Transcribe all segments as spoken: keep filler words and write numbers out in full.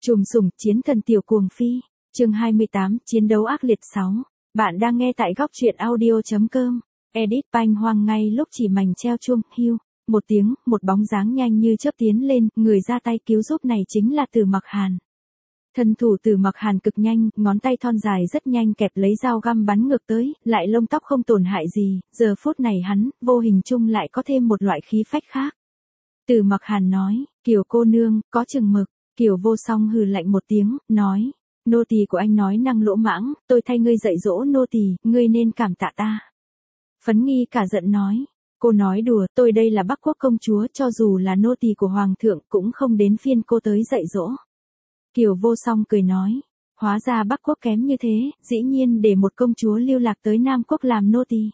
Trùm sủng chiến thần tiểu cuồng phi, chương hai mươi tám, chiến đấu ác liệt sáu. Bạn đang nghe tại góc truyện audio chấm com. Edit banh hoang ngay lúc chỉ mảnh treo chuông, hưu. Một tiếng, một bóng dáng nhanh như chớp tiến lên, người ra tay cứu giúp này chính là Từ Mặc Hàn. Thân thủ Từ Mặc Hàn cực nhanh, ngón tay thon dài rất nhanh kẹp lấy dao găm bắn ngược tới, lại lông tóc không tổn hại gì, giờ phút này hắn, vô hình chung lại có thêm một loại khí phách khác. Từ Mặc Hàn nói, Kiều cô nương, có chừng mực. Kiều Vô Song hừ lạnh một tiếng, nói, nô tỳ của anh nói năng lỗ mãng, tôi thay ngươi dạy dỗ nô tỳ, ngươi nên cảm tạ ta. Phấn Nghi cả giận nói, cô nói đùa, tôi đây là Bắc Quốc công chúa, cho dù là nô tỳ của hoàng thượng cũng không đến phiên cô tới dạy dỗ. Kiều Vô Song cười nói, hóa ra Bắc Quốc kém như thế, dĩ nhiên để một công chúa lưu lạc tới Nam Quốc làm nô tỳ.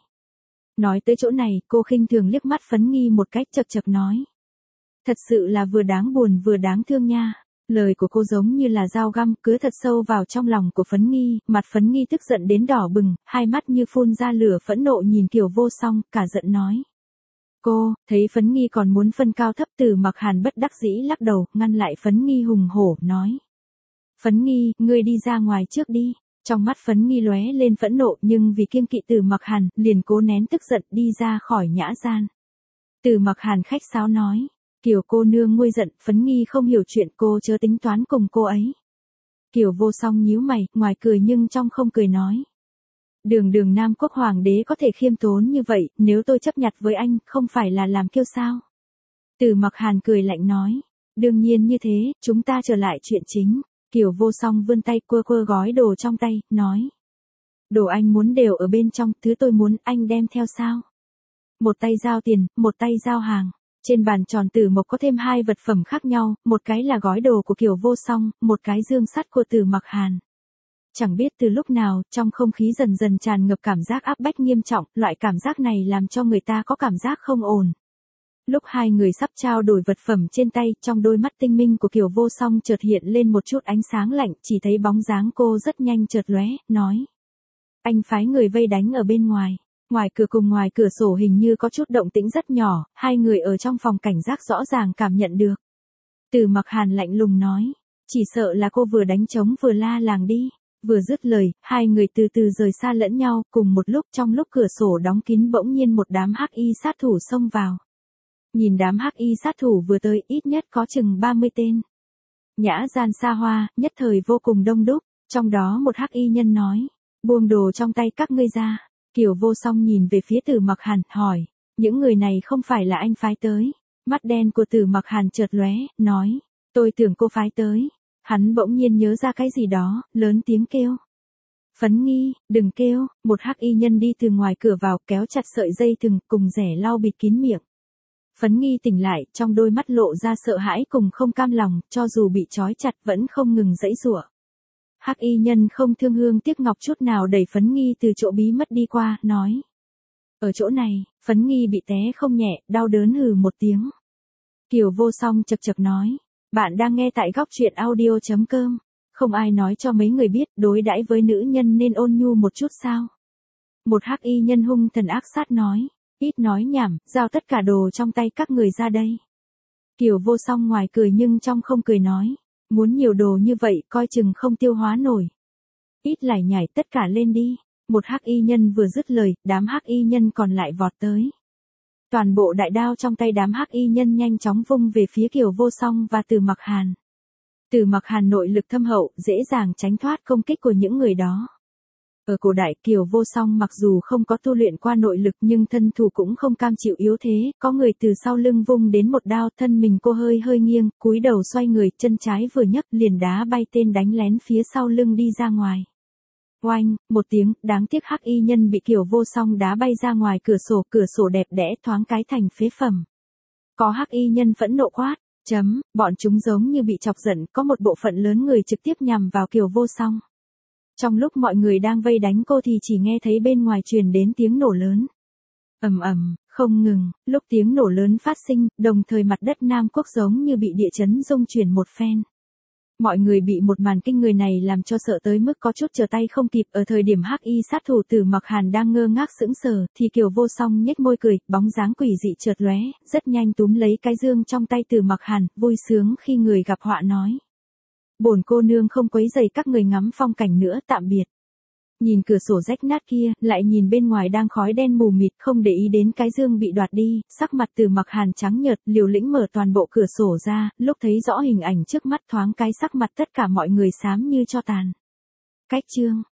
Nói tới chỗ này, cô khinh thường liếc mắt Phấn Nghi một cách chậc chậc nói, thật sự là vừa đáng buồn vừa đáng thương nha. Lời của cô giống như là dao găm cứa thật sâu vào trong lòng của Phấn Nghi, mặt Phấn Nghi tức giận đến đỏ bừng, hai mắt như phun ra lửa phẫn nộ nhìn Kiều Vô Song, cả giận nói. Cô, thấy Phấn Nghi còn muốn phân cao thấp, Từ Mặc Hàn bất đắc dĩ lắc đầu, ngăn lại Phấn Nghi hùng hổ, nói. Phấn Nghi, ngươi đi ra ngoài trước đi. Trong mắt Phấn Nghi lóe lên phẫn nộ nhưng vì kiêng kỵ Từ Mặc Hàn, liền cố nén tức giận đi ra khỏi nhã gian. Từ Mặc Hàn khách sáo nói. Kiều cô nương nguôi giận, Phấn Nghi không hiểu chuyện, cô chớ tính toán cùng cô ấy. Kiều Vô Song nhíu mày, ngoài cười nhưng trong không cười nói. Đường đường Nam Quốc hoàng đế có thể khiêm tốn như vậy, nếu tôi chấp nhặt với anh, không phải là làm kiêu sao? Từ Mặc Hàn cười lạnh nói. Đương nhiên như thế, chúng ta trở lại chuyện chính. Kiều Vô Song vươn tay quơ quơ gói đồ trong tay, nói. Đồ anh muốn đều ở bên trong, thứ tôi muốn anh đem theo sao? Một tay giao tiền, một tay giao hàng. Trên bàn tròn Tử Mộc có thêm hai vật phẩm khác nhau, một cái là gói đồ của Kiều Vô Song, một cái dương sắt của Từ Mặc Hàn. Chẳng biết từ lúc nào, trong không khí dần dần tràn ngập cảm giác áp bách nghiêm trọng, loại cảm giác này làm cho người ta có cảm giác không ổn. Lúc hai người sắp trao đổi vật phẩm trên tay, trong đôi mắt tinh minh của Kiều Vô Song chợt hiện lên một chút ánh sáng lạnh, chỉ thấy bóng dáng cô rất nhanh chợt lóe, nói. Anh phái người vây đánh ở bên ngoài. Ngoài cửa cùng ngoài cửa sổ hình như có chút động tĩnh rất nhỏ, hai người ở trong phòng cảnh giác rõ ràng cảm nhận được. Từ Mặc Hàn lạnh lùng nói, chỉ sợ là cô vừa đánh trống vừa la làng đi. Vừa dứt lời, hai người từ từ rời xa lẫn nhau, cùng một lúc trong lúc cửa sổ đóng kín bỗng nhiên một đám hắc y sát thủ xông vào. Nhìn đám hắc y sát thủ vừa tới, ít nhất có chừng ba mươi tên. Nhã gian xa hoa, nhất thời vô cùng đông đúc, trong đó một hắc y nhân nói, buông đồ trong tay các ngươi ra. Kiều Vô Song nhìn về phía Từ Mặc Hàn, hỏi, những người này không phải là anh phái tới. Mắt đen của Từ Mặc Hàn chợt lóe, nói, tôi tưởng cô phái tới. Hắn bỗng nhiên nhớ ra cái gì đó, lớn tiếng kêu. Phấn Nghi, đừng kêu, một hắc y nhân đi từ ngoài cửa vào, kéo chặt sợi dây thừng, cùng rẻ lau bịt kín miệng. Phấn Nghi tỉnh lại, trong đôi mắt lộ ra sợ hãi cùng không cam lòng, cho dù bị trói chặt vẫn không ngừng giãy giụa. Hắc y nhân không thương hương tiếc ngọc chút nào đẩy Phấn Nghi từ chỗ bí mất đi qua, nói. Ở chỗ này, Phấn Nghi bị té không nhẹ, đau đớn hừ một tiếng. Kiều Vô Song chậc chậc nói. Bạn đang nghe tại góc truyện audio chấm com. Không ai nói cho mấy người biết đối đãi với nữ nhân nên ôn nhu một chút sao? Một hắc y nhân hung thần ác sát nói. Ít nói nhảm, giao tất cả đồ trong tay các người ra đây. Kiều Vô Song ngoài cười nhưng trong không cười nói. Muốn nhiều đồ như vậy coi chừng không tiêu hóa nổi. Ít lải nhải tất cả lên đi. Một hắc y nhân vừa dứt lời, đám hắc y nhân còn lại vọt tới. Toàn bộ đại đao trong tay đám hắc y nhân nhanh chóng vung về phía Kiều Vô Song và Từ Mặc Hàn. Từ Mặc Hàn nội lực thâm hậu, dễ dàng tránh thoát công kích của những người đó. Ở cổ đại, Kiều Vô Song mặc dù không có tu luyện qua nội lực nhưng thân thủ cũng không cam chịu yếu thế, có người từ sau lưng vung đến một đao, thân mình cô hơi hơi nghiêng, cúi đầu xoay người, chân trái vừa nhấc liền đá bay tên đánh lén phía sau lưng đi ra ngoài. Oanh, một tiếng, đáng tiếc hắc y nhân bị Kiều Vô Song đá bay ra ngoài cửa sổ, cửa sổ đẹp đẽ thoáng cái thành phế phẩm. Có hắc y nhân phẫn nộ quát, chấm, bọn chúng giống như bị chọc giận, có một bộ phận lớn người trực tiếp nhằm vào Kiều Vô Song. Trong lúc mọi người đang vây đánh cô thì chỉ nghe thấy bên ngoài truyền đến tiếng nổ lớn. Ầm ầm, không ngừng, lúc tiếng nổ lớn phát sinh, đồng thời mặt đất Nam Quốc giống như bị địa chấn rung chuyển một phen. Mọi người bị một màn kinh người này làm cho sợ tới mức có chút trở tay không kịp. Ở thời điểm hắc y sát thủ Từ Mặc Hàn đang ngơ ngác sững sờ, thì Kiều Vô Song nhếch môi cười, bóng dáng quỷ dị chợt lóe, rất nhanh túm lấy cái dương trong tay Từ Mặc Hàn, vui sướng khi người gặp họa nói. Bổn cô nương không quấy rầy các người ngắm phong cảnh nữa, tạm biệt. Nhìn cửa sổ rách nát kia, lại nhìn bên ngoài đang khói đen mù mịt, không để ý đến cái dương bị đoạt đi, sắc mặt Từ Mặc Hàn trắng nhợt, liều lĩnh mở toàn bộ cửa sổ ra, lúc thấy rõ hình ảnh trước mắt thoáng cái sắc mặt tất cả mọi người xám như tro tàn. Cách chương